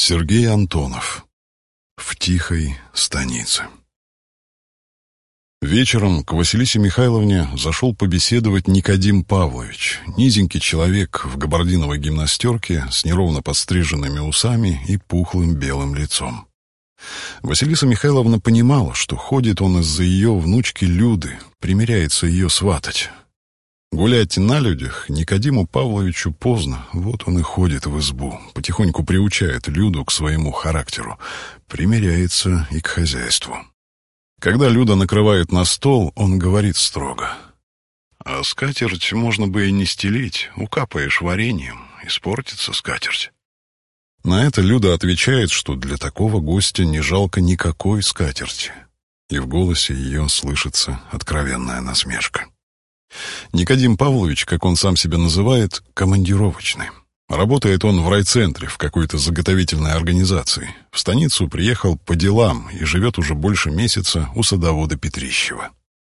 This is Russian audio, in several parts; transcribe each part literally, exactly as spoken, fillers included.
Сергей Антонов. В тихой станице. Вечером к Василисе Михайловне зашел побеседовать Никодим Павлович, низенький человек в габардиновой гимнастерке с неровно подстриженными усами и пухлым белым лицом. Василиса Михайловна понимала, что ходит он из-за ее внучки Люды, примиряется ее сватать. Гулять на людях Никодиму Павловичу поздно, вот он и ходит в избу, потихоньку приучает Люду к своему характеру, примиряется и к хозяйству. Когда Люда накрывает на стол, он говорит строго: «А скатерть можно бы и не стелить, укапаешь вареньем, испортится скатерть». На это Люда отвечает, что для такого гостя не жалко никакой скатерти, и в голосе ее слышится откровенная насмешка. Никодим Павлович, как он сам себя называет, командировочный. Работает он в райцентре, в какой-то заготовительной организации. В станицу приехал по делам и живет уже больше месяца у садовода Петрищева.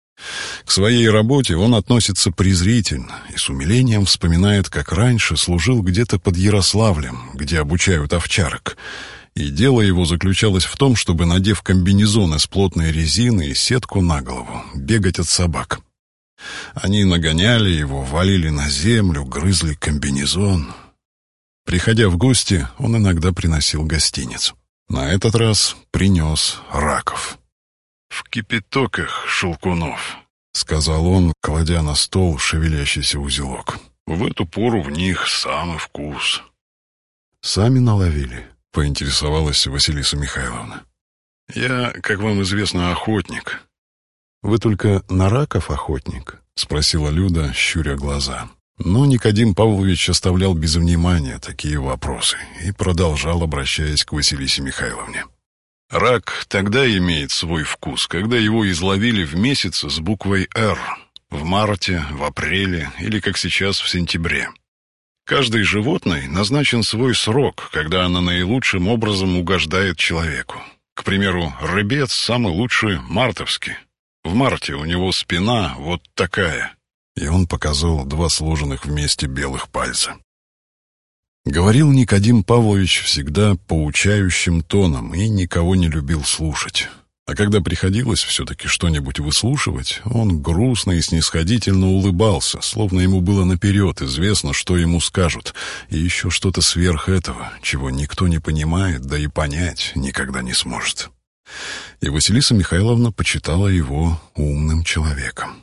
К своей работе он относится презрительно и с умилением вспоминает, как раньше служил где-то под Ярославлем, где обучают овчарок. И дело его заключалось в том, чтобы, надев комбинезон из плотной резины и сетку на голову, бегать от собак. Они нагоняли его, валили на землю, грызли комбинезон. Приходя в гости, он иногда приносил гостиниц. На этот раз принес раков. «В кипятоках шелкунов», — сказал он, кладя на стол шевелящийся узелок. «В эту пору в них самый вкус». «Сами наловили?» — поинтересовалась Василиса Михайловна. «Я, как вам известно, охотник». «Вы только на раков охотник?» — спросила Люда, щуря глаза. Но Никодим Павлович оставлял без внимания такие вопросы и продолжал, обращаясь к Василисе Михайловне. «Рак тогда имеет свой вкус, когда его изловили в месяц с буквой «Р», в марте, в апреле или, как сейчас, в сентябре. Каждой животной назначен свой срок, когда она наилучшим образом угождает человеку. К примеру, рыбец самый лучший мартовский. В марте у него спина вот такая». И он показал два сложенных вместе белых пальца. Говорил Никодим Павлович всегда поучающим тоном и никого не любил слушать. А когда приходилось все-таки что-нибудь выслушивать, он грустно и снисходительно улыбался, словно ему было наперед известно, что ему скажут, и еще что-то сверх этого, чего никто не понимает, да и понять никогда не сможет. И Василиса Михайловна почитала его умным человеком.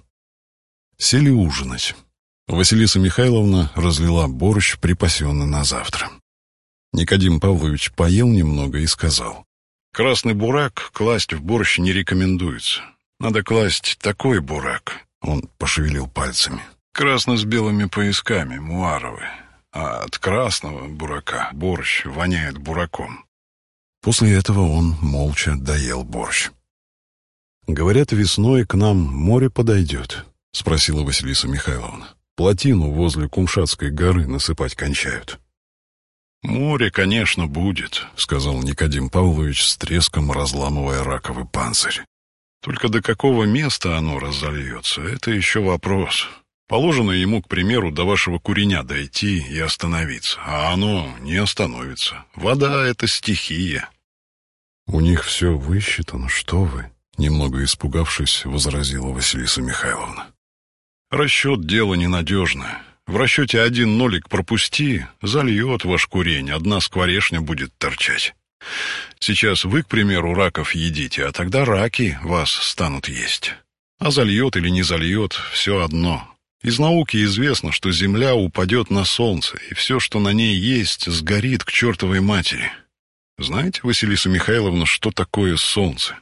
Сели ужинать. Василиса Михайловна разлила борщ, припасенный на завтра. Никодим Павлович поел немного и сказал: «Красный бурак класть в борщ не рекомендуется. Надо класть такой бурак». Он пошевелил пальцами. «Красно с белыми поясками, муаровый. А от красного бурака борщ воняет бураком». После этого он молча доел борщ. «Говорят, весной к нам море подойдет», — спросила Василиса Михайловна. «Плотину возле Кумшатской горы насыпать кончают». «Море, конечно, будет», — сказал Никодим Павлович с треском, разламывая раковый панцирь. «Только до какого места оно разольется, это еще вопрос. Положено ему, к примеру, до вашего Куреня дойти и остановиться, а оно не остановится. Вода — это стихия». «У них все высчитано, что вы?» — немного испугавшись, возразила Василиса Михайловна. «Расчет — дело ненадежное. В расчете один нолик пропусти, зальет ваш Курень, одна скворечня будет торчать. Сейчас вы, к примеру, раков едите, а тогда раки вас станут есть. А зальет или не зальет — все одно. Из науки известно, что Земля упадет на Солнце, и все, что на ней есть, сгорит к чертовой матери. Знаете, Василиса Михайловна, что такое Солнце?»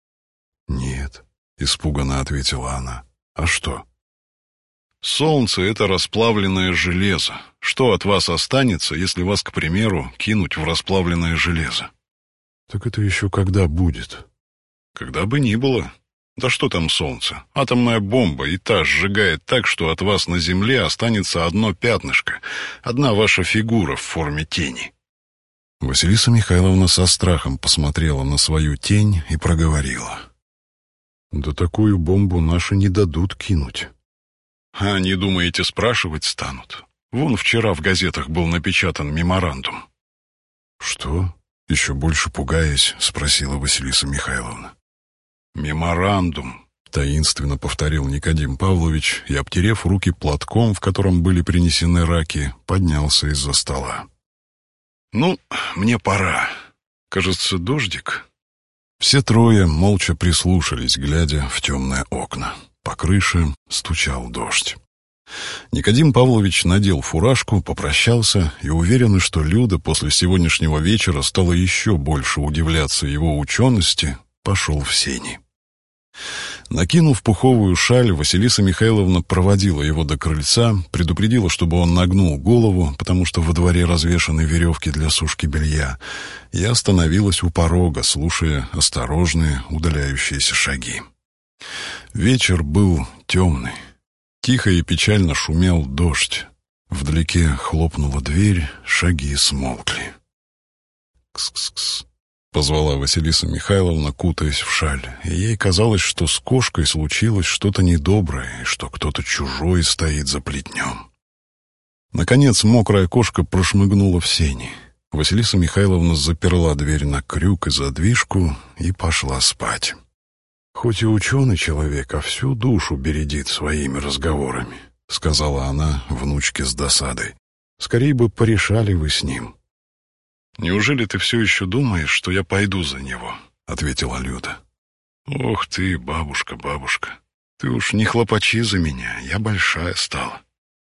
«Нет», — испуганно ответила она. «А что?» «Солнце — это расплавленное железо. Что от вас останется, если вас, к примеру, кинуть в расплавленное железо?» «Так это еще когда будет?» «Когда бы ни было. Да что там солнце? Атомная бомба, и та сжигает так, что от вас на земле останется одно пятнышко, одна ваша фигура в форме тени». Василиса Михайловна со страхом посмотрела на свою тень и проговорила: «Да такую бомбу наши не дадут кинуть». «А не думаете, спрашивать станут? Вон вчера в газетах был напечатан меморандум». «Что?» — Еще больше пугаясь, спросила Василиса Михайловна. «Меморандум», — таинственно повторил Никодим Павлович и, обтерев руки платком, в котором были принесены раки, поднялся из-за стола. «Ну, мне пора. Кажется, дождик». Все трое молча прислушались, глядя в темные окна. По крыше стучал дождь. Никодим Павлович надел фуражку, попрощался и, уверенный, что Люда после сегодняшнего вечера стала еще больше удивляться его учености, пошел в сени. Накинув пуховую шаль, Василиса Михайловна проводила его до крыльца, предупредила, чтобы он нагнул голову, потому что во дворе развешаны веревки для сушки белья, и остановилась у порога, слушая осторожные удаляющиеся шаги. Вечер был темный. Тихо и печально шумел дождь. Вдалеке хлопнула дверь, шаги смолкли. «Кс-кс-кс», — позвала Василиса Михайловна, кутаясь в шаль, и ей казалось, что с кошкой случилось что-то недоброе, и что кто-то чужой стоит за плетнем. Наконец мокрая кошка прошмыгнула в сени. Василиса Михайловна заперла дверь на крюк и задвижку и пошла спать. «Хоть и ученый человек, а всю душу бередит своими разговорами», — сказала она внучке с досадой. «Скорей бы порешали вы с ним». «Неужели ты все еще думаешь, что я пойду за него?» — ответила Люда. «Ох ты, бабушка, бабушка, ты уж не хлопочи за меня, я большая стала».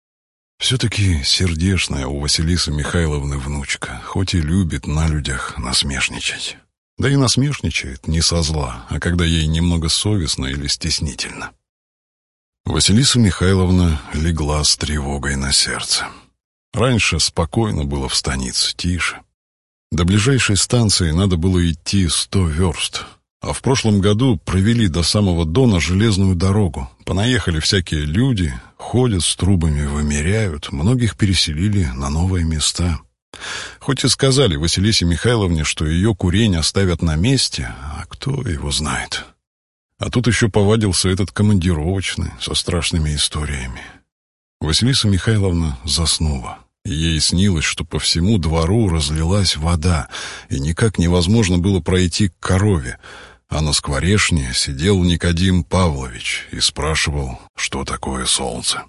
Все-таки сердечная у Василисы Михайловны внучка, хоть и любит на людях насмешничать. Да и насмешничает не со зла, а когда ей немного совестно или стеснительно. Василиса Михайловна легла с тревогой на сердце. Раньше спокойно было в станице, тише. До ближайшей станции надо было идти сто верст, а в прошлом году провели до самого Дона железную дорогу. Понаехали всякие люди, ходят с трубами, вымеряют, многих переселили на новые места. Хоть и сказали Василисе Михайловне, что ее курень оставят на месте, а кто его знает. А тут еще повадился этот командировочный со страшными историями. Василиса Михайловна заснула, и ей снилось, что по всему двору разлилась вода, и никак невозможно было пройти к корове, а на скворечне сидел Никодим Павлович и спрашивал, что такое солнце.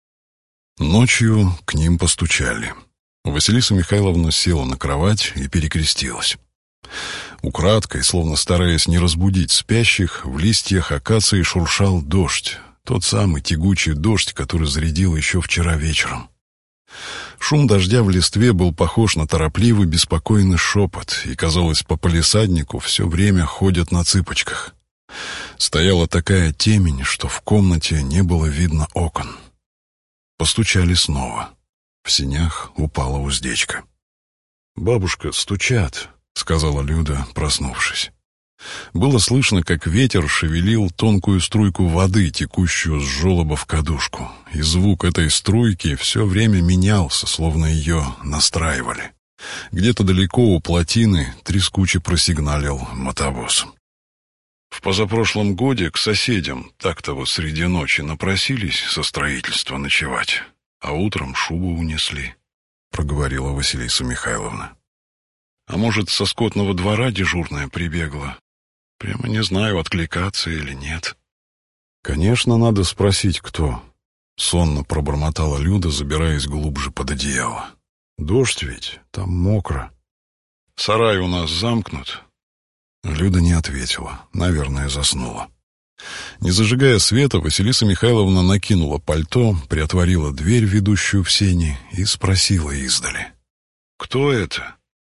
Ночью к ним постучали. Василиса Михайловна села на кровать и перекрестилась. Украдкой, словно стараясь не разбудить спящих, в листьях акации шуршал дождь, тот самый тягучий дождь, который зарядил еще вчера вечером. Шум дождя в листве был похож на торопливый беспокойный шепот, и, казалось, по палисаднику все время ходят на цыпочках. Стояла такая темень, что в комнате не было видно окон. Постучали снова. В сенях упала уздечка. «Бабушка, стучат», — сказала Люда, проснувшись. Было слышно, как ветер шевелил тонкую струйку воды, текущую с желоба в кадушку, и звук этой струйки все время менялся, словно ее настраивали. Где-то далеко у плотины трескуче просигналил мотовоз. «В позапрошлом годе к соседям так-то вот среди ночи напросились со строительства ночевать, а утром шубу унесли», — проговорила Василиса Михайловна. «А может, со скотного двора дежурная прибегла? Прямо не знаю, откликаться или нет». «Конечно, надо спросить, кто», — сонно пробормотала Люда, забираясь глубже под одеяло. «Дождь ведь, там мокро». «Сарай у нас замкнут». Люда не ответила, наверное, заснула. Не зажигая света, Василиса Михайловна накинула пальто, приотворила дверь, ведущую в сени, и спросила издали: «Кто это?»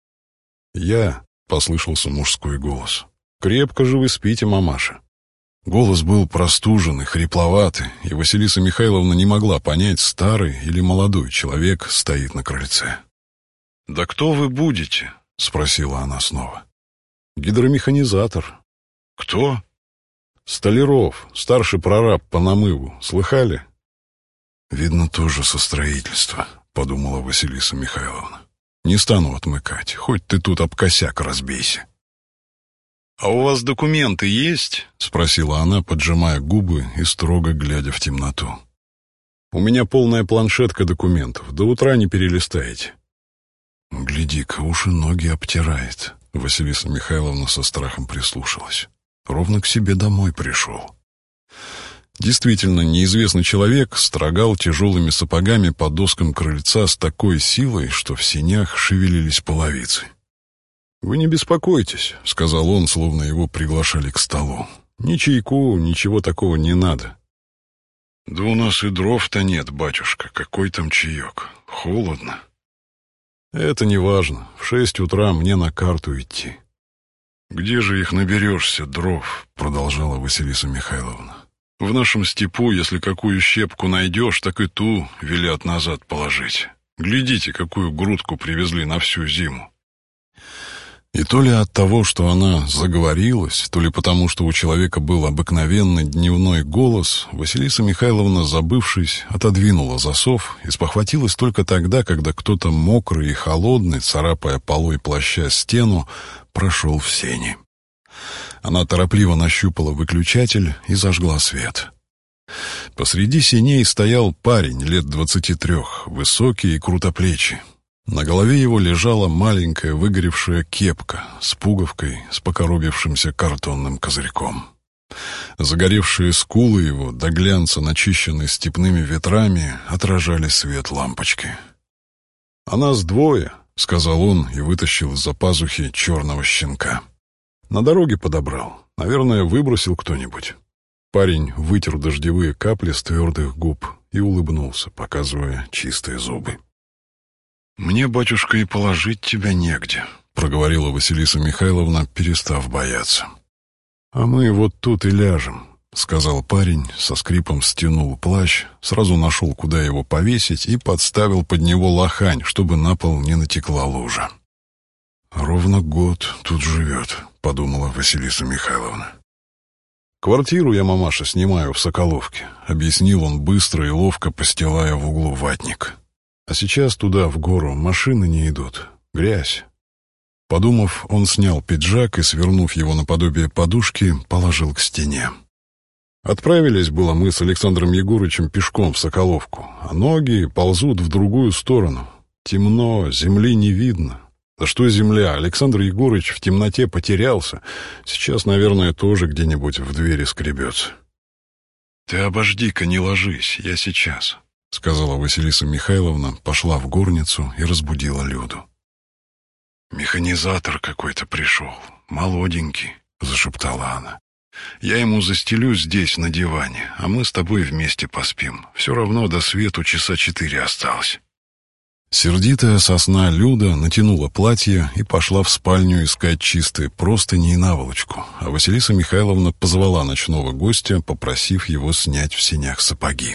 «Я», — послышался мужской голос. «Крепко же вы спите, мамаша». Голос был простуженный, хрипловатый, и Василиса Михайловна не могла понять, старый или молодой человек стоит на крыльце. «Да кто вы будете?» — спросила она снова. «Гидромеханизатор». «Кто?» «Столяров, старший прораб по намыву. Слыхали?» «Видно, тоже со строительства», — подумала Василиса Михайловна. «Не стану отмыкать, хоть ты тут об косяк разбейся». «А у вас документы есть?» — спросила она, поджимая губы и строго глядя в темноту. «У меня полная планшетка документов, до утра не перелистаете». «Гляди-ка, уж и ноги обтирает», Василиса Михайловна со страхом прислушалась. Ровно к себе домой пришел. Действительно, неизвестный человек строгал тяжелыми сапогами по доскам крыльца с такой силой, что в сенях шевелились половицы. «Вы не беспокойтесь», — сказал он, словно его приглашали к столу. «Ни чайку, ничего такого не надо». «Да у нас и дров-то нет, батюшка, какой там чаек? Холодно». «Это не важно. В шесть утра мне на карту идти». «Где же их наберешься, дров?» — продолжала Василиса Михайловна. «В нашем степу, если какую щепку найдешь, так и ту велят назад положить. Глядите, какую грудку привезли на всю зиму». И то ли от того, что она заговорилась, то ли потому, что у человека был обыкновенный дневной голос, Василиса Михайловна, забывшись, отодвинула засов и спохватилась только тогда, когда кто-то мокрый и холодный, царапая полой плаща стену, прошел в сени. Она торопливо нащупала выключатель и зажгла свет. Посреди сеней стоял парень лет двадцати трех, высокий и крутоплечий. На голове его лежала маленькая выгоревшая кепка с пуговкой, с покоробившимся картонным козырьком. Загоревшие скулы его, до глянца начищенные степными ветрами, отражали свет лампочки. «А нас двое», — сказал он и вытащил из-за пазухи черного щенка. «На дороге подобрал. Наверное, выбросил кто-нибудь». Парень вытер дождевые капли с твердых губ и улыбнулся, показывая чистые зубы. «Мне, батюшка, и положить тебя негде», — проговорила Василиса Михайловна, перестав бояться. «А мы вот тут и ляжем», — сказал парень, со скрипом стянул плащ, сразу нашел, куда его повесить, и подставил под него лохань, чтобы на пол не натекла лужа. «Ровно год тут живет», — подумала Василиса Михайловна. «Квартиру я, мамаша, снимаю в Соколовке», — объяснил он быстро и ловко, постилая в углу ватник. «А сейчас туда, в гору, машины не идут. Грязь». Подумав, он снял пиджак и, свернув его наподобие подушки, положил к стене. Отправились было мы с Александром Егорычем пешком в Соколовку, а ноги ползут в другую сторону. Темно, земли не видно. Да что земля, Александр Егорыч в темноте потерялся. Сейчас, наверное, тоже где-нибудь в двери скребется. «Ты обожди-ка, не ложись, я сейчас», — сказала Василиса Михайловна, пошла в горницу и разбудила Люду. «Механизатор какой-то пришел, молоденький», — зашептала она. «Я ему застелю здесь, на диване, а мы с тобой вместе поспим. Все равно до свету часа четыре осталось». Сердитая со сна Люда натянула платье и пошла в спальню искать чистые простыни и наволочку, а Василиса Михайловна позвала ночного гостя, попросив его снять в сенях сапоги.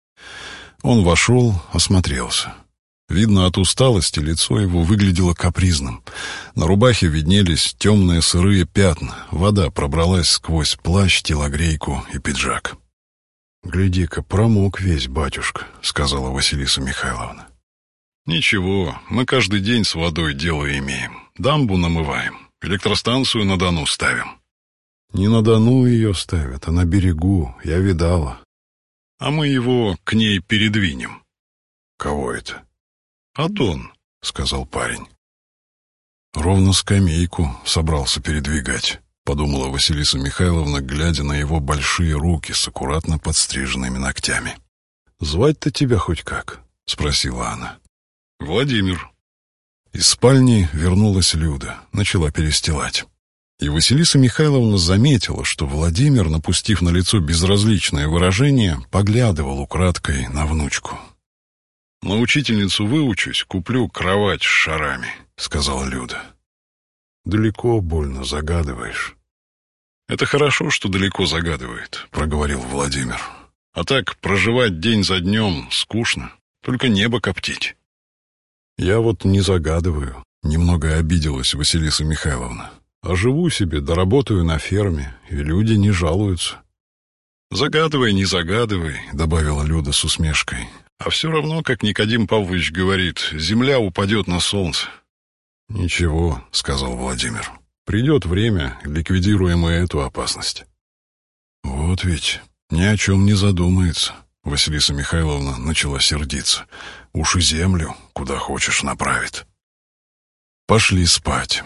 Он вошел, осмотрелся. Видно, от усталости лицо его выглядело капризным. На рубахе виднелись темные сырые пятна, вода пробралась сквозь плащ, телогрейку и пиджак. «Гляди-ка, промок весь, батюшка», — сказала Василиса Михайловна. «Ничего, мы каждый день с водой дело имеем. Дамбу намываем, электростанцию на Дону ставим». «Не на Дону ее ставят, а на берегу, я видала». «А мы его к ней передвинем». «Кого это?» «А Дон», — сказал парень. «Ровно скамейку собрался передвигать», — подумала Василиса Михайловна, глядя на его большие руки с аккуратно подстриженными ногтями. «Звать-то тебя хоть как?» — спросила она. «Владимир». Из спальни вернулась Люда, начала перестилать. И Василиса Михайловна заметила, что Владимир, напустив на лицо безразличное выражение, поглядывал украдкой на внучку. «На учительницу выучусь, куплю кровать с шарами», — сказала Люда. «Далеко больно загадываешь». «Это хорошо, что далеко загадывает», — проговорил Владимир. «А так проживать день за днем скучно, только небо коптить». «Я вот не загадываю», — немного обиделась Василиса Михайловна. «А живу себе, доработаю на ферме, и люди не жалуются». «Загадывай, не загадывай», — добавила Люда с усмешкой. «А все равно, как Никодим Павлович говорит, земля упадет на солнце». «Ничего», — сказал Владимир. «Придет время, ликвидируем и эту опасность». «Вот ведь ни о чем не задумается», — Василиса Михайловна начала сердиться. «Уж и землю, куда хочешь, направит». Пошли спать.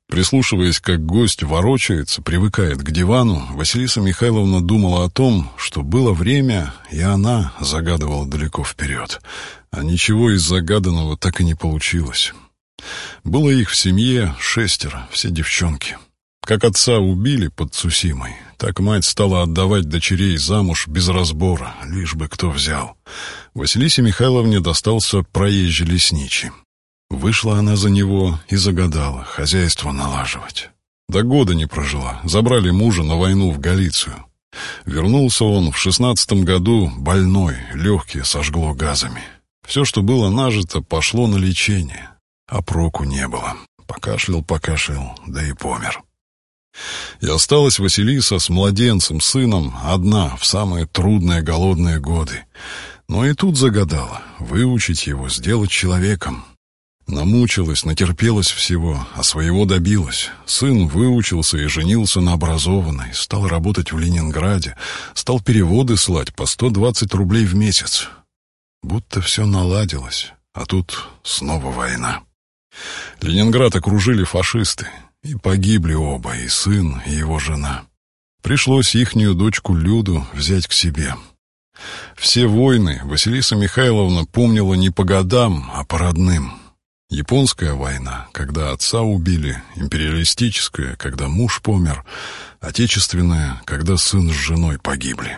Прислушиваясь, как гость ворочается, привыкает к дивану, Василиса Михайловна думала о том, что было время, и она загадывала далеко вперед, а ничего из загаданного так и не получилось. Было их в семье шестеро, все девчонки. Как отца убили под Цусимой, так мать стала отдавать дочерей замуж без разбора, лишь бы кто взял. Василисе Михайловне достался проезжий лесничий. Вышла она за него и загадала хозяйство налаживать. До года не прожила, забрали мужа на войну в Галицию. Вернулся он в шестнадцатом году больной, легкие сожгло газами. Все, что было нажито, пошло на лечение, а проку не было. Покашлял, покашлял, да и помер. И осталась Василиса с младенцем, сыном, одна в самые трудные голодные годы. Но и тут загадала выучить его, сделать человеком. Намучилась, натерпелась всего, а своего добилась. Сын выучился и женился на образованной, стал работать в Ленинграде, стал переводы слать по сто двадцать рублей в месяц. Будто все наладилось, а тут снова война. Ленинград окружили фашисты, и погибли оба, и сын, и его жена. Пришлось ихнюю дочку Люду взять к себе. Все войны Василиса Михайловна помнила не по годам, а по родным. Японская война, когда отца убили, империалистическая, когда муж помер, отечественная, когда сын с женой погибли.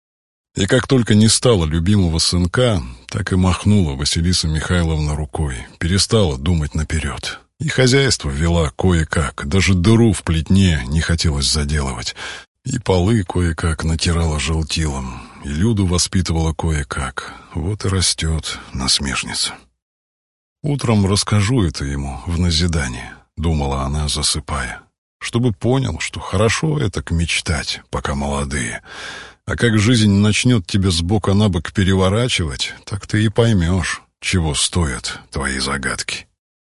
И как только не стало любимого сынка, так и махнула Василиса Михайловна рукой, перестала думать наперед. И хозяйство вела кое-как, даже дыру в плетне не хотелось заделывать, и полы кое-как натирала желтилом, и Люду воспитывала кое-как, вот и растет насмешница. «Утром расскажу это ему в назидание», — думала она, засыпая, «чтобы понял, что хорошо это к мечтать, пока молодые, а как жизнь начнет тебя с бока на бок переворачивать, так ты и поймешь, чего стоят твои загадки».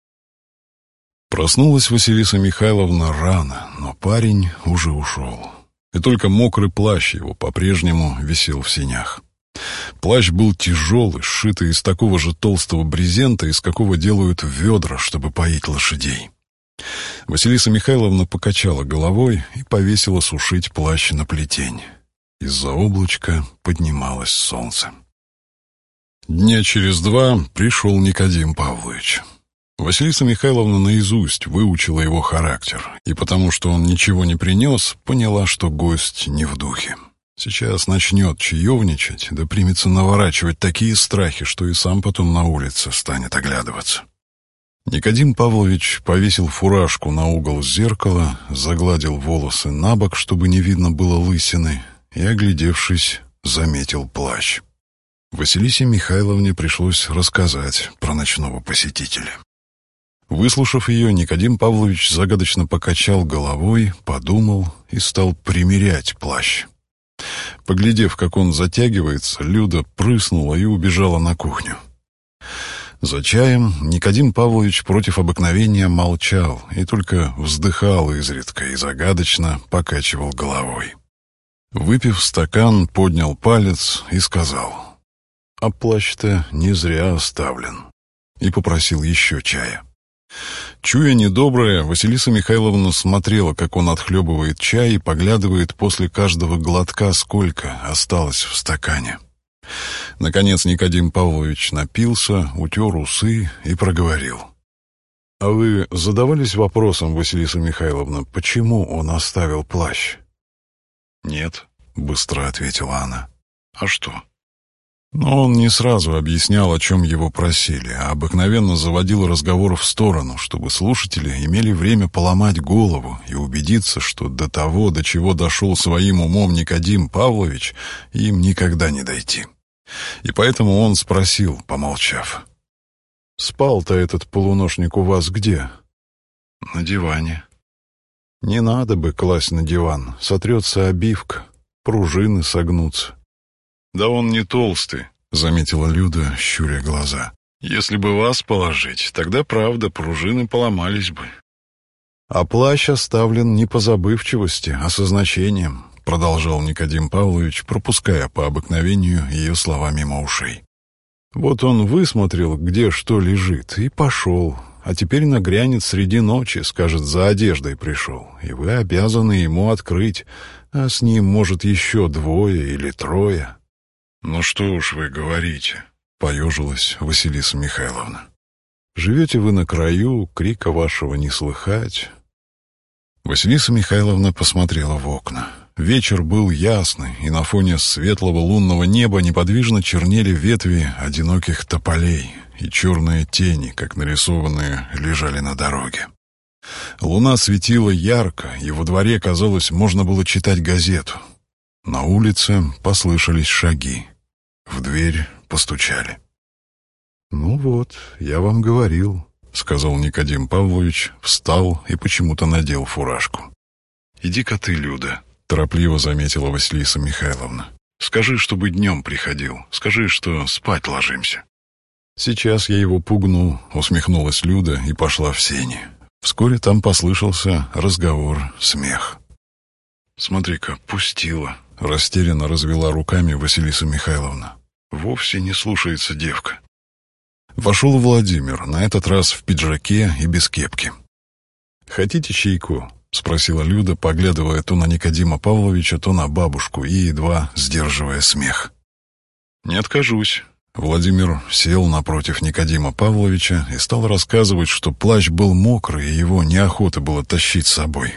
Проснулась Василиса Михайловна рано, но парень уже ушел, и только мокрый плащ его по-прежнему висел в сенях. Плащ был тяжелый, сшитый из такого же толстого брезента, из какого делают ведра, чтобы поить лошадей. Василиса Михайловна покачала головой и повесила сушить плащ на плетень. Из-за облачка поднималось солнце. Дня через два пришел Никодим Павлович. Василиса Михайловна наизусть выучила его характер, и потому что он ничего не принес, поняла, что гость не в духе. Сейчас начнет чаевничать, да примется наворачивать такие страхи, что и сам потом на улице станет оглядываться. Никодим Павлович повесил фуражку на угол зеркала, загладил волосы на бок, чтобы не видно было лысины, и, оглядевшись, заметил плащ. Василисе Михайловне пришлось рассказать про ночного посетителя. Выслушав ее, Никодим Павлович загадочно покачал головой, подумал и стал примерять плащ. Поглядев, как он затягивается, Люда прыснула и убежала на кухню. За чаем Никодим Павлович против обыкновения молчал и только вздыхал изредка и загадочно покачивал головой. Выпив стакан, поднял палец и сказал: «А плащ-то не зря оставлен», и попросил еще чая. Чуя недоброе, Василиса Михайловна смотрела, как он отхлебывает чай и поглядывает после каждого глотка, сколько осталось в стакане. Наконец Никодим Павлович напился, утер усы и проговорил: «А вы задавались вопросом, Василиса Михайловна, почему он оставил плащ?» «Нет», — быстро ответила она. «А что?» Но он не сразу объяснял, о чем его просили, а обыкновенно заводил разговор в сторону, чтобы слушатели имели время поломать голову и убедиться, что до того, до чего дошел своим умом Никодим Павлович, им никогда не дойти. И поэтому он спросил, помолчав: «Спал-то этот полуношник у вас где?» «На диване». «Не надо бы класть на диван, сотрется обивка, пружины согнутся». «Да он не толстый», — заметила Люда, щуря глаза. «Если бы вас положить, тогда, правда, пружины поломались бы». «А плащ оставлен не по забывчивости, а со значением», — продолжал Никодим Павлович, пропуская по обыкновению ее слова мимо ушей. Вот он высмотрел, где что лежит, и пошел, а теперь нагрянет среди ночи, скажет, за одеждой пришел, и вы обязаны ему открыть, а с ним, может, еще двое или трое». «Ну что уж вы говорите», — поежилась Василиса Михайловна. «Живете вы на краю, крика вашего не слыхать». Василиса Михайловна посмотрела в окна. Вечер был ясный, и на фоне светлого лунного неба неподвижно чернели ветви одиноких тополей, и черные тени, как нарисованные, лежали на дороге. Луна светила ярко, и во дворе, казалось, можно было читать газету. На улице послышались шаги. В дверь постучали. «Ну вот, я вам говорил», — сказал Никодим Павлович, встал и почему-то надел фуражку. «Иди-ка ты, Люда», — торопливо заметила Василиса Михайловна. «Скажи, чтобы днем приходил. Скажи, что спать ложимся». «Сейчас я его пугну», — усмехнулась Люда и пошла в сени. Вскоре там послышался разговор, смех. «Смотри-ка, пустила», — растерянно развела руками Василиса Михайловна. «Вовсе не слушается девка». Вошел Владимир, на этот раз в пиджаке и без кепки. «Хотите чайку?» — спросила Люда, поглядывая то на Никодима Павловича, то на бабушку и едва сдерживая смех. «Не откажусь». Владимир сел напротив Никодима Павловича и стал рассказывать, что плащ был мокрый, и его неохота было тащить с собой.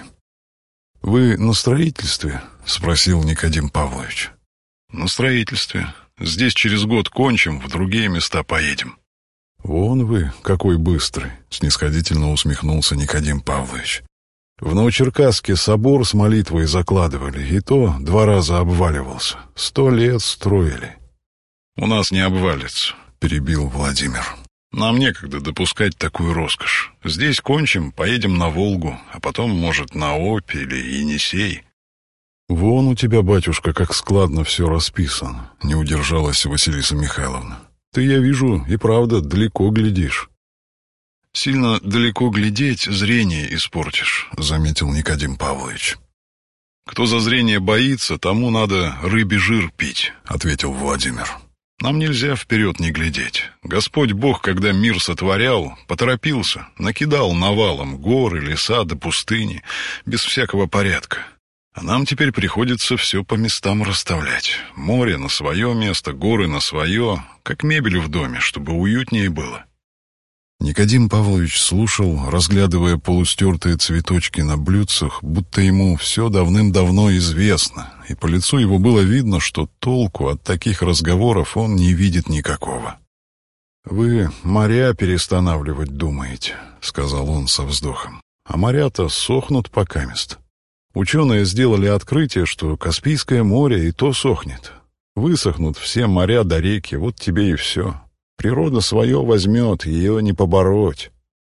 «Вы на строительстве?» — спросил Никодим Павлович. «На строительстве. Здесь через год кончим, в другие места поедем». «Вон вы, какой быстрый!» — снисходительно усмехнулся Никодим Павлович. «В Новочеркасске собор с молитвой закладывали, и то два раза обваливался. Сто лет строили». «У нас не обвалится», — перебил Владимир. «Нам некогда допускать такую роскошь. Здесь кончим, поедем на Волгу, а потом, может, на Обь или Енисей». «Вон у тебя, батюшка, как складно все расписано», — не удержалась Василиса Михайловна. «Ты, я вижу, и правда далеко глядишь». «Сильно далеко глядеть, зрение испортишь», — заметил Никодим Павлович. «Кто за зрение боится, тому надо рыбий жир пить», — ответил Владимир. «Нам нельзя вперед не глядеть. Господь Бог, когда мир сотворял, поторопился, накидал навалом горы, леса да пустыни, без всякого порядка. А нам теперь приходится все по местам расставлять. Море на свое место, горы на свое, как мебель в доме, чтобы уютнее было». Никодим Павлович слушал, разглядывая полустертые цветочки на блюдцах, будто ему все давным-давно известно, и по лицу его было видно, что толку от таких разговоров он не видит никакого. «Вы моря перестанавливать думаете», — сказал он со вздохом. «А моря-то сохнут покамест. Ученые сделали открытие, что Каспийское море и то сохнет. Высохнут все моря до реки, вот тебе и все. Природа свое возьмет, ее не побороть».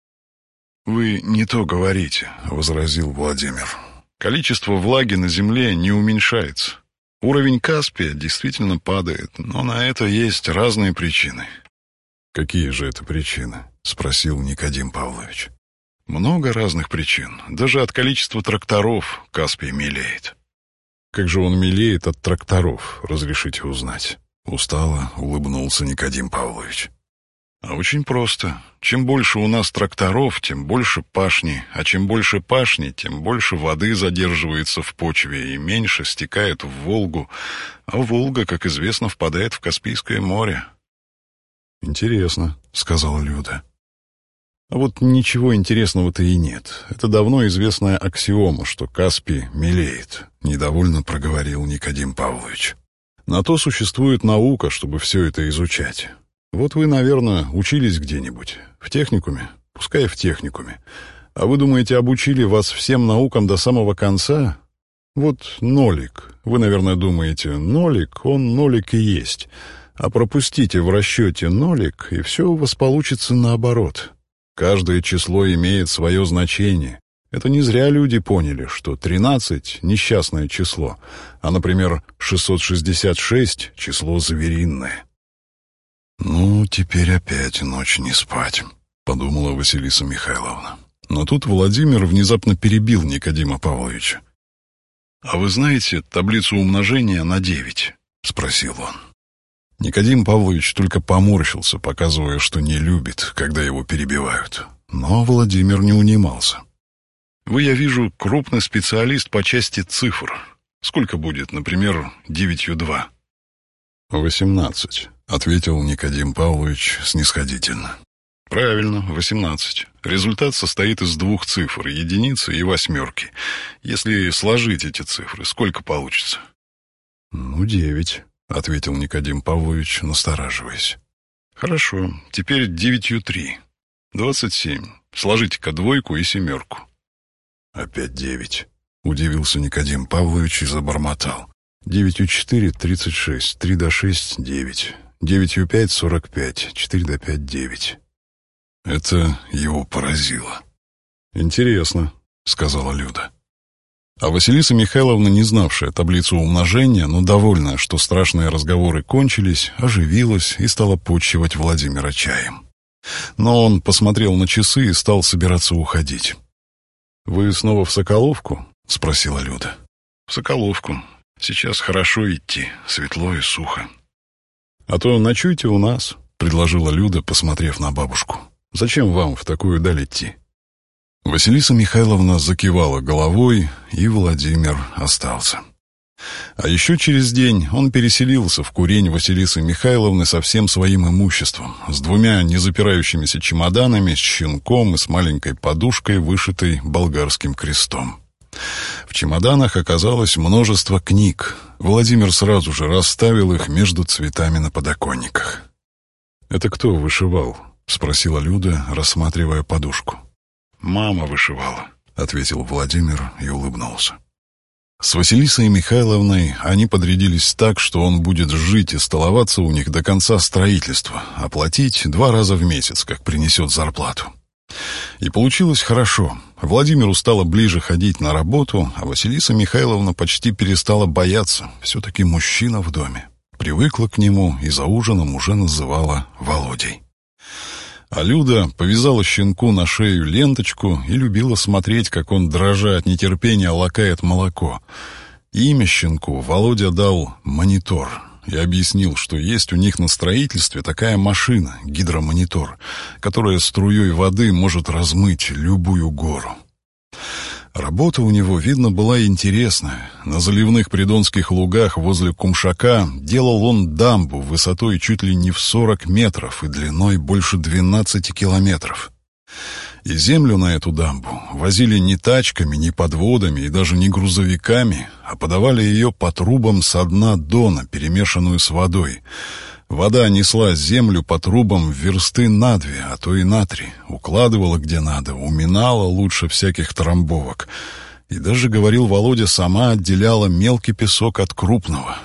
«Вы не то говорите», — возразил Владимир. «Количество влаги на земле не уменьшается. Уровень Каспия действительно падает, но на это есть разные причины». «Какие же это причины?» — спросил Никодим Павлович. «Много разных причин. Даже от количества тракторов Каспий мелеет». «Как же он мелеет от тракторов, разрешите узнать?» Устало улыбнулся Никодим Павлович. «А очень просто. Чем больше у нас тракторов, тем больше пашни, а чем больше пашни, тем больше воды задерживается в почве и меньше стекает в Волгу, а Волга, как известно, впадает в Каспийское море». «Интересно», — сказала Люда. «А вот ничего интересного-то и нет. Это давно известная аксиома, что Каспий мелеет», — недовольно проговорил Никодим Павлович. «На то существует наука, чтобы все это изучать. Вот вы, наверное, учились где-нибудь. В техникуме? Пускай в техникуме. А вы думаете, обучили вас всем наукам до самого конца? Вот нолик. Вы, наверное, думаете, нолик, он нолик и есть. А пропустите в расчете нолик, и все у вас получится наоборот. Каждое число имеет свое значение. Это не зря люди поняли, что тринадцать — несчастное число, а, например, шестьсот шестьдесят шесть — число звериное». «Ну, теперь опять ночь не спать», — подумала Василиса Михайловна. Но тут Владимир внезапно перебил Никодима Павловича. «А вы знаете таблицу умножения на девять?» — спросил он. Никодим Павлович только поморщился, показывая, что не любит, когда его перебивают. Но Владимир не унимался. «Вы, я вижу, крупный специалист по части цифр. Сколько будет, например, девятью два?» «Восемнадцать», — ответил Никодим Павлович снисходительно. «Правильно, восемнадцать. Результат состоит из двух цифр, единицы и восьмерки. Если сложить эти цифры, сколько получится?» «Ну, девять», — ответил Никодим Павлович, настораживаясь. «Хорошо, теперь девятью три. Двадцать семь. Сложите-ка двойку и семерку». «Опять девять», — удивился Никодим Павлович и забормотал. «Девятью четыре — тридцать шесть. Три до шесть — девять. Девятью пять — сорок пять. Четыре до пять — девять». Это его поразило. «Интересно», — сказала Люда. А Василиса Михайловна, не знавшая таблицу умножения, но довольная, что страшные разговоры кончились, оживилась и стала почивать Владимира чаем. Но он посмотрел на часы и стал собираться уходить. «Вы снова в Соколовку?» — спросила Люда. «В Соколовку. Сейчас хорошо идти, светло и сухо». «А то ночуйте у нас», — предложила Люда, посмотрев на бабушку. «Зачем вам в такую даль идти?» Василиса Михайловна закивала головой, и Владимир остался. А еще через день он переселился в курень Василисы Михайловны со всем своим имуществом, с двумя незапирающимися чемоданами, с щенком и с маленькой подушкой, вышитой болгарским крестом. В чемоданах оказалось множество книг. Владимир сразу же расставил их между цветами на подоконниках. «Это кто вышивал?» — спросила Люда, рассматривая подушку. «Мама вышивала», — ответил Владимир и улыбнулся. С Василисой Михайловной они подрядились так, что он будет жить и столоваться у них до конца строительства, а платить два раза в месяц, как принесет зарплату. И получилось хорошо. Владимиру стало ближе ходить на работу, а Василиса Михайловна почти перестала бояться. Все-таки мужчина в доме. Привыкла к нему и за ужином уже называла Володей. А Люда повязала щенку на шею ленточку и любила смотреть, как он, дрожа от нетерпения, лакает молоко. Имя щенку Володя дал «Монитор» и объяснил, что есть у них на строительстве такая машина, гидромонитор, которая струей воды может размыть любую гору. Работа у него, видно, была интересная. На заливных придонских лугах возле Кумшака делал он дамбу высотой чуть ли не в сорок метров и длиной больше двенадцати километров. И землю на эту дамбу возили не тачками, не подводами и даже не грузовиками, а подавали ее по трубам со дна дона, перемешанную с водой. Вода несла землю по трубам в версты на две, а то и на три, укладывала где надо, уминала лучше всяких трамбовок. И даже, говорил Володя, сама отделяла мелкий песок от крупного.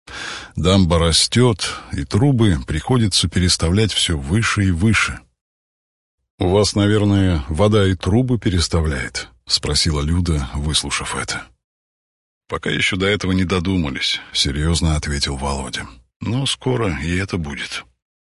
Дамба растет, и трубы приходится переставлять все выше и выше. «У вас, наверное, вода и трубы переставляет?» — спросила Люда, выслушав это. «Пока еще до этого не додумались», — серьезно ответил Володя. «Но скоро и это будет».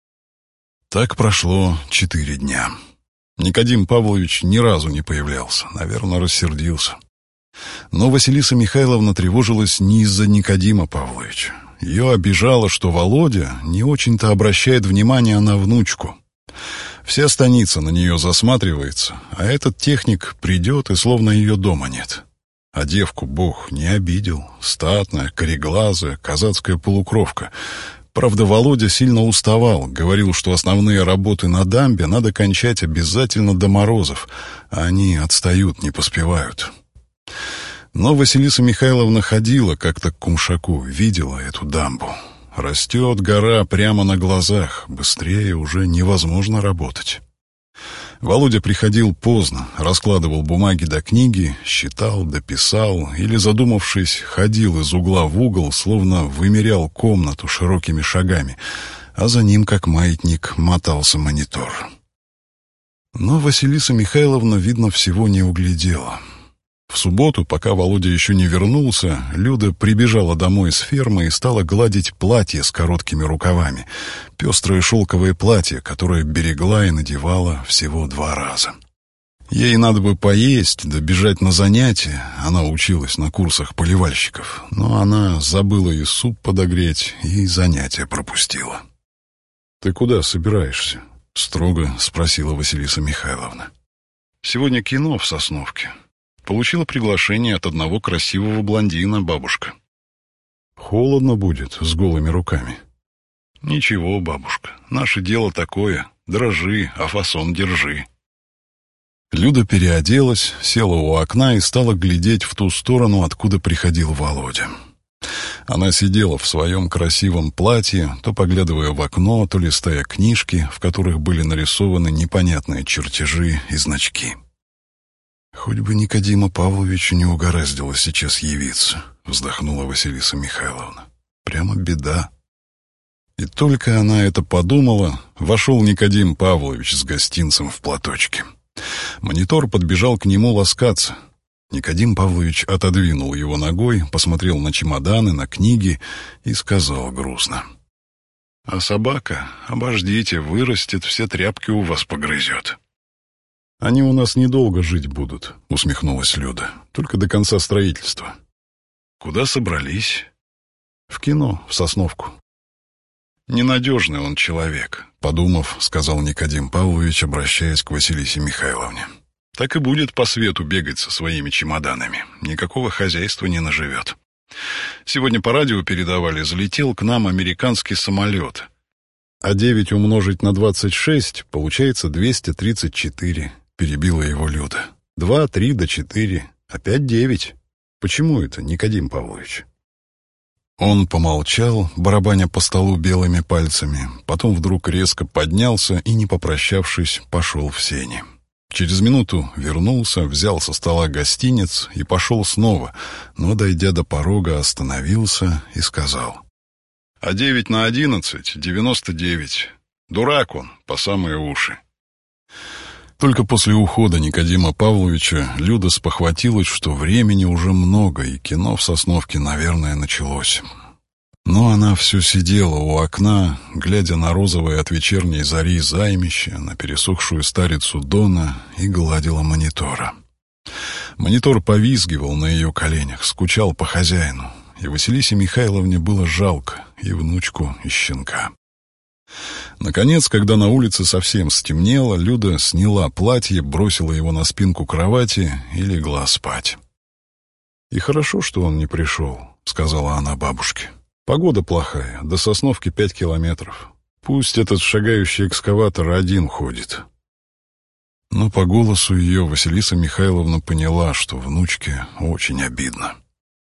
Так прошло четыре дня. Никодим Павлович ни разу не появлялся, наверное, рассердился. Но Василиса Михайловна тревожилась не из-за Никодима Павловича. Ее обижало, что Володя не очень-то обращает внимание на внучку. Вся станица на нее засматривается, а этот техник придет, и словно ее дома нет. А девку Бог не обидел. Статная, кореглазая, казацкая полукровка. Правда, Володя сильно уставал. Говорил, что основные работы на дамбе надо кончать обязательно до морозов, а они отстают, не поспевают. Но Василиса Михайловна ходила как-то к Кумшаку, видела эту дамбу. Растет гора прямо на глазах, быстрее уже невозможно работать. Володя приходил поздно, раскладывал бумаги до книги, считал, дописал или, задумавшись, ходил из угла в угол, словно вымерял комнату широкими шагами, а за ним, как маятник, мотался монитор. Но Василиса Михайловна, видно, всего не углядела. В субботу, пока Володя еще не вернулся, Люда прибежала домой с фермы и стала гладить платье с короткими рукавами, пестрое шелковое платье, которое берегла и надевала всего два раза. Ей надо бы поесть, да бежать на занятия. Она училась на курсах поливальщиков, но она забыла и суп подогреть, и занятия пропустила. «Ты куда собираешься?» — строго спросила Василиса Михайловна. «Сегодня кино в Сосновке. Получила приглашение от одного красивого блондина, бабушка». «Холодно будет с голыми руками». «Ничего, бабушка, наше дело такое. Дрожи, а фасон держи». Люда переоделась, села у окна и стала глядеть в ту сторону, откуда приходил Володя. Она сидела в своем красивом платье, то поглядывая в окно, то листая книжки, в которых были нарисованы непонятные чертежи и значки. «Хоть бы Никодима Павловичу не угораздило сейчас явиться», — вздохнула Василиса Михайловна. «Прямо беда». И только она это подумала, вошел Никодим Павлович с гостинцем в платочке. Монитор подбежал к нему ласкаться. Никодим Павлович отодвинул его ногой, посмотрел на чемоданы, на книги и сказал грустно: «А собака, обождите, вырастет, все тряпки у вас погрызет». «Они у нас недолго жить будут», — усмехнулась Люда, — «только до конца строительства». «Куда собрались?» «В кино, в Сосновку». «Ненадежный он человек», — подумав, сказал Никодим Павлович, обращаясь к Василисе Михайловне. «Так и будет по свету бегать со своими чемоданами. Никакого хозяйства не наживет. Сегодня по радио передавали, залетел к нам американский самолет. А девять умножить на двадцать шесть получается двести тридцать четыре», — перебила его Люда. «Два, три да четыре. Опять девять. Почему это, Никодим Павлович?» Он помолчал, барабаня по столу белыми пальцами, потом вдруг резко поднялся и, не попрощавшись, пошел в сени. Через минуту вернулся, взял со стола гостинец и пошел снова, но, дойдя до порога, остановился и сказал: «А девять на одиннадцать — девяносто девять. Дурак он, по самые уши». Только после ухода Никодима Павловича Люда спохватилась, что времени уже много, и кино в Сосновке, наверное, началось. Но она все сидела у окна, глядя на розовое от вечерней зари займище, на пересохшую старицу Дона, и гладила монитора. Монитор повизгивал на ее коленях, скучал по хозяину, и Василисе Михайловне было жалко и внучку, и щенка. Наконец, когда на улице совсем стемнело, Люда сняла платье, бросила его на спинку кровати и легла спать. «И хорошо, что он не пришел», — сказала она бабушке. «Погода плохая, до Сосновки пять километров. Пусть этот шагающий экскаватор один ходит». Но по голосу ее Василиса Михайловна поняла, что внучке очень обидно.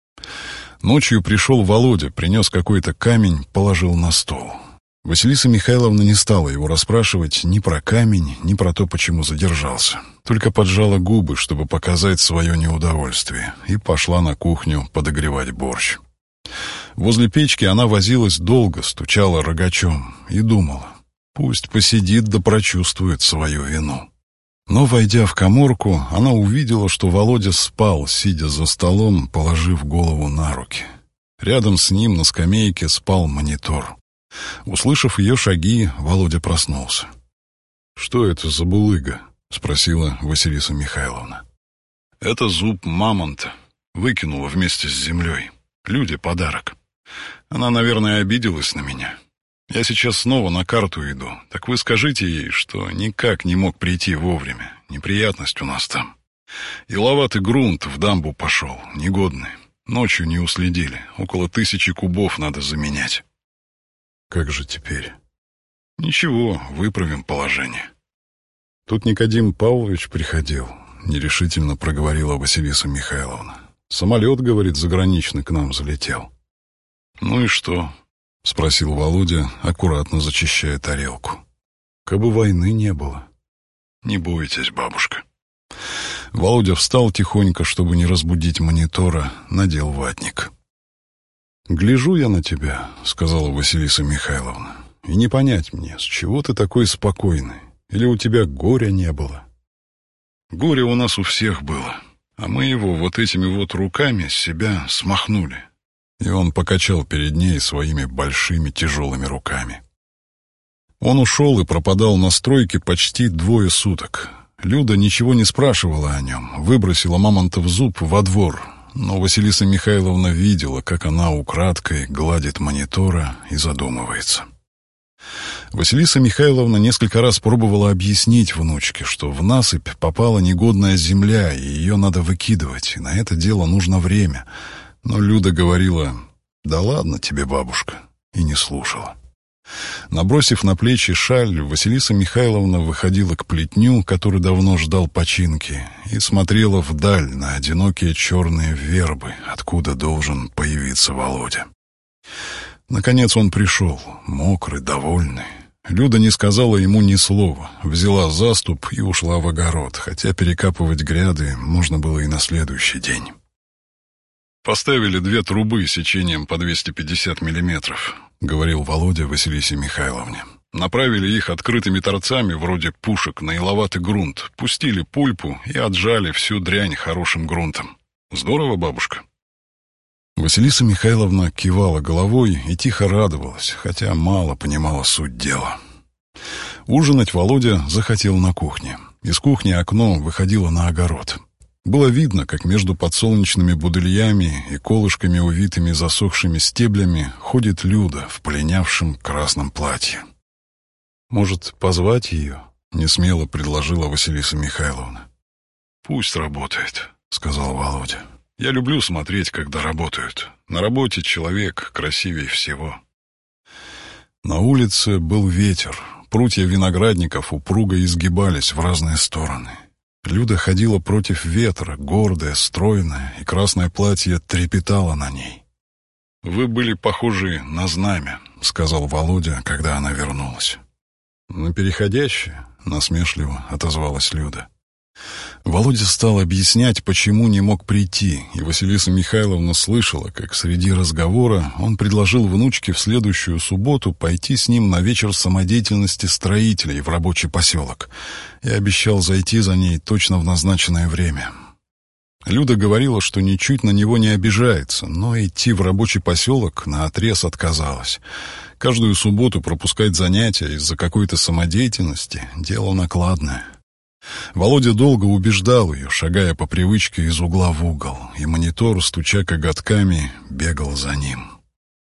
Ночью пришел Володя, принес какой-то камень, положил на стол. Василиса Михайловна не стала его расспрашивать ни про камень, ни про то, почему задержался. Только поджала губы, чтобы показать свое неудовольствие, и пошла на кухню подогревать борщ. Возле печки она возилась долго, стучала рогачом и думала: пусть посидит да прочувствует свою вину. Но, войдя в каморку, она увидела, что Володя спал, сидя за столом, положив голову на руки. Рядом с ним на скамейке спал монитор. Услышав ее шаги, Володя проснулся. «Что это за булыга?» — спросила Василиса Михайловна. «Это зуб мамонта. Выкинула вместе с землей. Люде подарок. Она, наверное, обиделась на меня. Я сейчас снова на карту иду. Так вы скажите ей, что никак не мог прийти вовремя. Неприятность у нас там. Иловатый грунт в дамбу пошел, негодный. Ночью не уследили. Около тысячи кубов надо заменять». «Как же теперь?» «Ничего, выправим положение». «Тут Никодим Павлович приходил», — нерешительно проговорила Василиса Михайловна. «Самолет, говорит, заграничный к нам залетел». «Ну и что?» — спросил Володя, аккуратно зачищая тарелку. «Кабы войны не было». «Не бойтесь, бабушка». Володя встал тихонько, чтобы не разбудить монитора, надел ватник. «Гляжу я на тебя», — сказала Василиса Михайловна, — «и не понять мне, с чего ты такой спокойный? Или у тебя горя не было?» «Горе у нас у всех было, а мы его вот этими вот руками с себя смахнули». И он покачал перед ней своими большими тяжелыми руками. Он ушел и пропадал на стройке почти двое суток. Люда ничего не спрашивала о нем, выбросила мамонтов зуб во двор, но Василиса Михайловна видела, как она украдкой гладит монитора и задумывается. Василиса Михайловна несколько раз пробовала объяснить внучке, что в насыпь попала негодная земля, и ее надо выкидывать, и на это дело нужно время. Но Люда говорила: «Да ладно тебе, бабушка», и не слушала. Набросив на плечи шаль, Василиса Михайловна выходила к плетню, который давно ждал починки, и смотрела вдаль на одинокие черные вербы, откуда должен появиться Володя. Наконец он пришел, мокрый, довольный. Люда не сказала ему ни слова, взяла заступ и ушла в огород, хотя перекапывать гряды можно было и на следующий день. «Поставили две трубы сечением по двести пятьдесят миллиметров», — говорил Володя Василисе Михайловне. «Направили их открытыми торцами, вроде пушек, на иловатый грунт, пустили пульпу и отжали всю дрянь хорошим грунтом. Здорово, бабушка?» Василиса Михайловна кивала головой и тихо радовалась, хотя мало понимала суть дела. Ужинать Володя захотел на кухне. Из кухни окно выходило на огород. Было видно, как между подсолнечными будыльями и колышками, увитыми засохшими стеблями, ходит Люда в полинявшем красном платье. «Может, позвать ее?» — несмело предложила Василиса Михайловна. «Пусть работает», — сказал Володя. «Я люблю смотреть, когда работают. На работе человек красивее всего». На улице был ветер. Прутья виноградников упруго изгибались в разные стороны. Люда ходила против ветра, гордая, стройная, и красное платье трепетало на ней. «Вы были похожи на знамя», — сказал Володя, когда она вернулась. «На переходящее?» — насмешливо отозвалась Люда. Володя стал объяснять, почему не мог прийти, и Василиса Михайловна слышала, как среди разговора он предложил внучке в следующую субботу пойти с ним на вечер самодеятельности строителей в рабочий поселок, и обещал зайти за ней точно в назначенное время. Люда говорила, что ничуть на него не обижается, но идти в рабочий поселок наотрез отказалась. Каждую субботу пропускать занятия из-за какой-то самодеятельности — дело накладное. Володя долго убеждал ее, шагая по привычке из угла в угол, и монитор, стуча коготками, бегал за ним.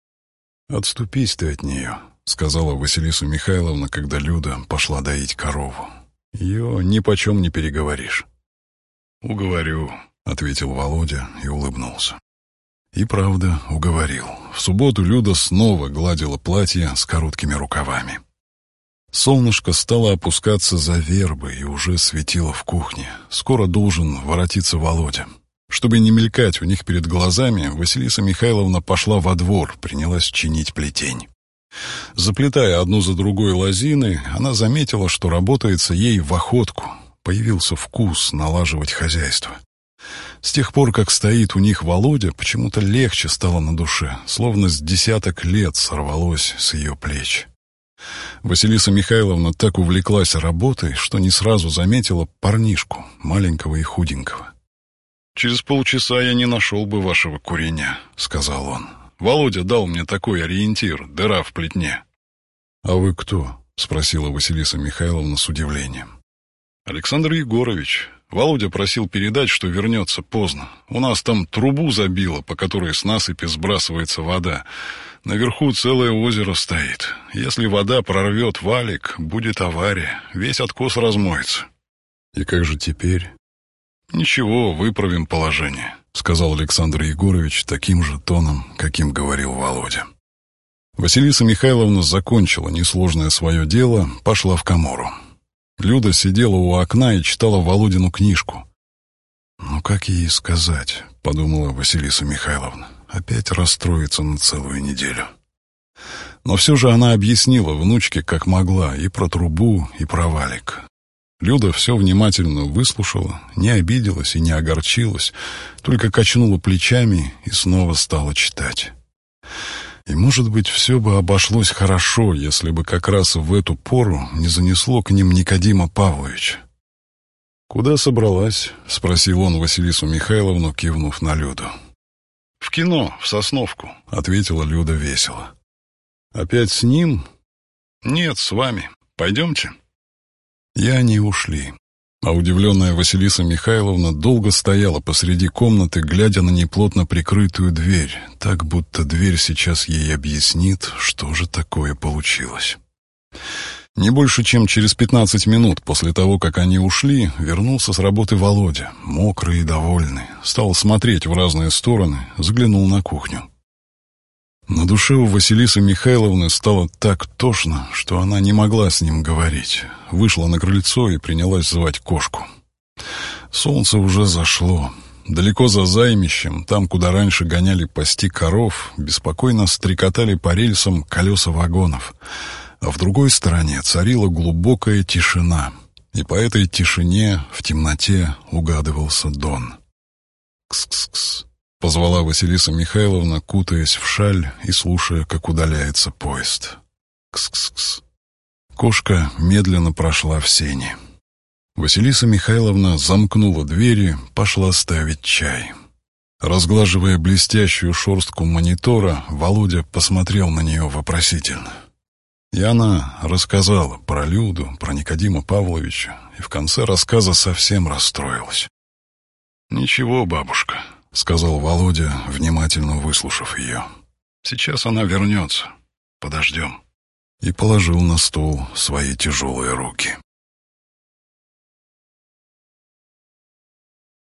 «Отступись ты от нее», — сказала Василиса Михайловна, когда Люда пошла доить корову. «Ее ни почем не переговоришь». «Уговорю», — ответил Володя и улыбнулся. И правда уговорил. В субботу Люда снова гладила платье с короткими рукавами. Солнышко стало опускаться за вербы и уже светило в кухне. Скоро должен воротиться Володя. Чтобы не мелькать у них перед глазами, Василиса Михайловна пошла во двор, принялась чинить плетень. Заплетая одну за другой лозины, она заметила, что работается ей в охотку. Появился вкус налаживать хозяйство. С тех пор, как стоит у них Володя, почему-то легче стало на душе, словно с десяток лет сорвалось с ее плеч. Василиса Михайловна так увлеклась работой, что не сразу заметила парнишку, маленького и худенького. «Через полчаса я не нашел бы вашего куреня», — сказал он. «Володя дал мне такой ориентир, дыра в плетне». «А вы кто?» — спросила Василиса Михайловна с удивлением. «Александр Егорович. Володя просил передать, что вернется поздно. У нас там трубу забило, по которой с насыпи сбрасывается вода. Наверху целое озеро стоит. Если вода прорвет валик, будет авария. Весь откос размоется». «И как же теперь?» «Ничего, выправим положение», — сказал Александр Егорович таким же тоном, каким говорил Володя. Василиса Михайловна закончила несложное свое дело, пошла в камору. Люда сидела у окна и читала Володину книжку. «Ну как ей сказать?» — подумала Василиса Михайловна. «Опять расстроится на целую неделю». Но все же она объяснила внучке, как могла, и про трубу, и про валик. Люда все внимательно выслушала, не обиделась и не огорчилась, только качнула плечами и снова стала читать. И, может быть, все бы обошлось хорошо, если бы как раз в эту пору не занесло к ним Никодима Павловича. «Куда собралась?» — спросил он Василису Михайловну, кивнув на Люду. «В кино, в Сосновку», — ответила Люда весело. «Опять с ним?» «Нет, с вами. Пойдемте». И они ушли. А удивленная Василиса Михайловна долго стояла посреди комнаты, глядя на неплотно прикрытую дверь, так будто дверь сейчас ей объяснит, что же такое получилось. Не больше чем через пятнадцать минут после того, как они ушли, вернулся с работы Володя, мокрый и довольный, стал смотреть в разные стороны, заглянул на кухню. На душе у Василисы Михайловны стало так тошно, что она не могла с ним говорить. Вышла на крыльцо и принялась звать кошку. Солнце уже зашло. Далеко за займищем, там, куда раньше гоняли пасти коров, беспокойно стрекотали по рельсам колеса вагонов. А в другой стороне царила глубокая тишина, и по этой тишине в темноте угадывался Дон. «Кс-кс-кс», — позвала Василиса Михайловна, кутаясь в шаль и слушая, как удаляется поезд. «Кс-кс-кс». Кошка медленно прошла в сени. Василиса Михайловна замкнула двери, пошла ставить чай. Разглаживая блестящую шерстку монитора, Володя посмотрел на нее вопросительно. И она рассказала про Люду, про Никодима Павловича, и в конце рассказа совсем расстроилась. «Ничего, бабушка», — сказал Володя, внимательно выслушав ее. «Сейчас она вернется. Подождем». И положил на стол свои тяжелые руки.